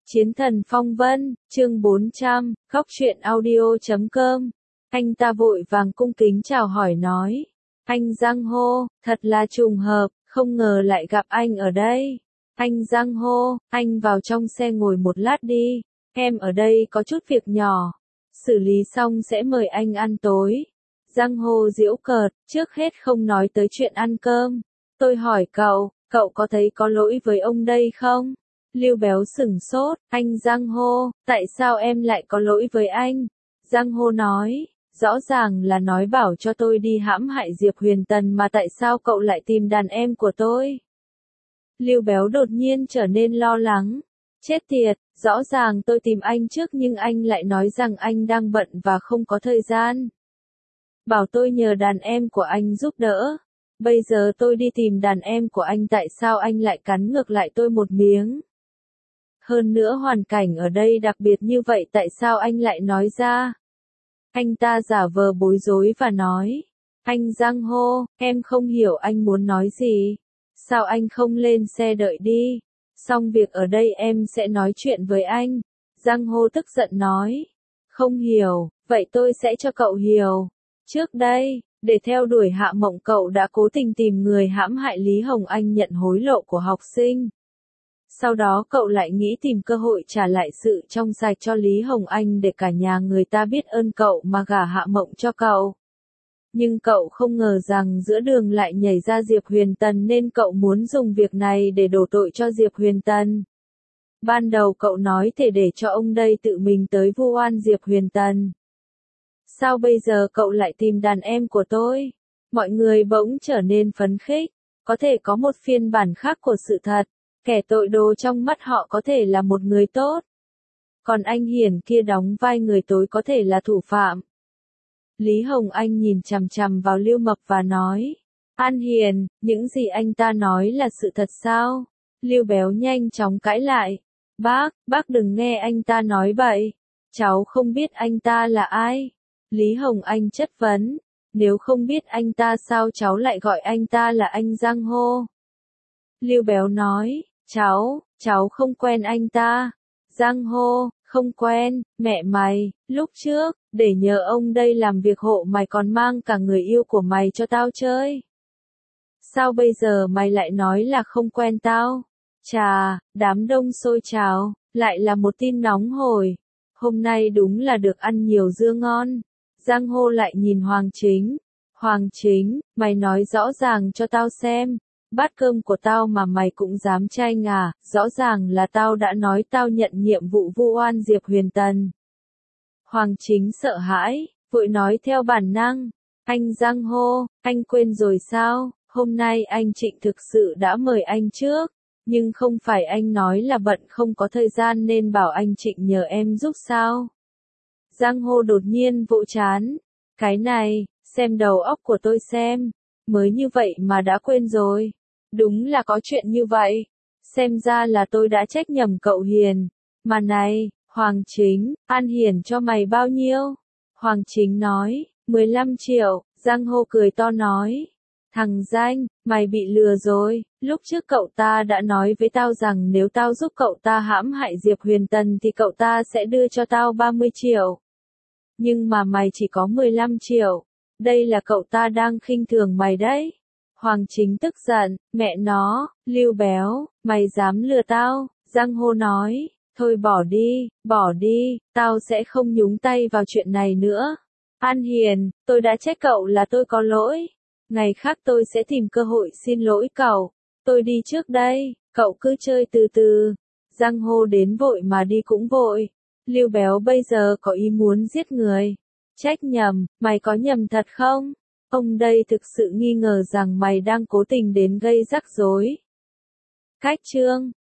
Chiến thần phong vân, chương 400, khóc chuyện audio.com. Anh ta vội vàng cung kính chào hỏi nói. Anh Giang Hô, thật là trùng hợp, không ngờ lại gặp anh ở đây. Anh Giang Hô, anh vào trong xe ngồi một lát đi, em ở đây có chút việc nhỏ. Xử lý xong sẽ mời anh ăn tối. Giang Hô giễu cợt, trước hết không nói tới chuyện ăn cơm. Tôi hỏi cậu có thấy có lỗi với ông đây không? Lưu Béo sửng sốt, anh Giang Hô, tại sao em lại có lỗi với anh? Giang Hô nói, rõ ràng là nói bảo cho tôi đi hãm hại Diệp Huyền Tần mà tại sao cậu lại tìm đàn em của tôi? Lưu Béo đột nhiên trở nên lo lắng. Chết tiệt, rõ ràng tôi tìm anh trước nhưng anh lại nói rằng anh đang bận và không có thời gian. Bảo tôi nhờ đàn em của anh giúp đỡ. Bây giờ tôi đi tìm đàn em của anh tại sao anh lại cắn ngược lại tôi một miếng? Hơn nữa hoàn cảnh ở đây đặc biệt như vậy tại sao anh lại nói ra? Anh ta giả vờ bối rối và nói. Anh Giang Hô, em không hiểu anh muốn nói gì. Sao anh không lên xe đợi đi? Xong việc ở đây em sẽ nói chuyện với anh. Giang Hô tức giận nói. Không hiểu, vậy tôi sẽ cho cậu hiểu. Trước đây, để theo đuổi Hạ Mộng cậu đã cố tình tìm người hãm hại Lý Hồng Anh nhận hối lộ của học sinh. Sau đó cậu lại nghĩ tìm cơ hội trả lại sự trong sạch cho Lý Hồng Anh để cả nhà người ta biết ơn cậu mà gả Hạ Mộng cho cậu. Nhưng cậu không ngờ rằng giữa đường lại nhảy ra Diệp Huyền Tần nên cậu muốn dùng việc này để đổ tội cho Diệp Huyền Tần. Ban đầu cậu nói thể để cho ông đây tự mình tới vu oan Diệp Huyền Tần. Sao bây giờ cậu lại tìm đàn em của tôi? Mọi người bỗng trở nên phấn khích, có thể có một phiên bản khác của sự thật. Kẻ tội đồ trong mắt họ có thể là một người tốt. Còn anh Hiển kia đóng vai người tối có thể là thủ phạm. Lý Hồng Anh nhìn chằm chằm vào Lưu Mập và nói. An Hiền, những gì anh ta nói là sự thật sao? Lưu Béo nhanh chóng cãi lại. Bác đừng nghe anh ta nói bậy. Cháu không biết anh ta là ai. Lý Hồng Anh chất vấn. Nếu không biết anh ta sao cháu lại gọi anh ta là anh Giang Hô? Lưu Béo nói. Cháu không quen anh ta. Giang Hô, không quen, mẹ mày, lúc trước, để nhờ ông đây làm việc hộ mày còn mang cả người yêu của mày cho tao chơi. Sao bây giờ mày lại nói là không quen tao? Chà, đám đông xôi trào, lại là một tin nóng hổi. Hôm nay đúng là được ăn nhiều dưa ngon. Giang Hô lại nhìn Hoàng Chính. Hoàng Chính, mày nói rõ ràng cho tao xem. Bát cơm của tao mà mày cũng dám tranh à, rõ ràng là tao đã nói tao nhận nhiệm vụ vu oan Diệp Huyền Tần. Hoàng Chính sợ hãi, vội nói theo bản năng, anh Giang Hô, anh quên rồi sao, hôm nay anh Trịnh thực sự đã mời anh trước, nhưng không phải anh nói là bận không có thời gian nên bảo anh Trịnh nhờ em giúp sao. Giang Hô đột nhiên vỗ trán, cái này, xem đầu óc của tôi xem, mới như vậy mà đã quên rồi. Đúng là có chuyện như vậy. Xem ra là tôi đã trách nhầm cậu Hiền. Mà này, Hoàng Chính, An Hiền cho mày bao nhiêu? Hoàng Chính nói, 15 triệu, Giang Hô cười to nói. Thằng danh, mày bị lừa rồi, lúc trước cậu ta đã nói với tao rằng nếu tao giúp cậu ta hãm hại Diệp Huyền Tần thì cậu ta sẽ đưa cho tao 30 triệu. Nhưng mà mày chỉ có 15 triệu, đây là cậu ta đang khinh thường mày đấy. Hoàng Chính tức giận, mẹ nó, Lưu Béo, mày dám lừa tao, Giang Hô nói, thôi bỏ đi, tao sẽ không nhúng tay vào chuyện này nữa. An Hiền, tôi đã trách cậu là tôi có lỗi, ngày khác tôi sẽ tìm cơ hội xin lỗi cậu, tôi đi trước đây, cậu cứ chơi từ từ. Giang Hô đến vội mà đi cũng vội, Lưu Béo bây giờ có ý muốn giết người. Trách nhầm, mày có nhầm thật không? Ông đây thực sự nghi ngờ rằng mày đang cố tình đến gây rắc rối. Cách chương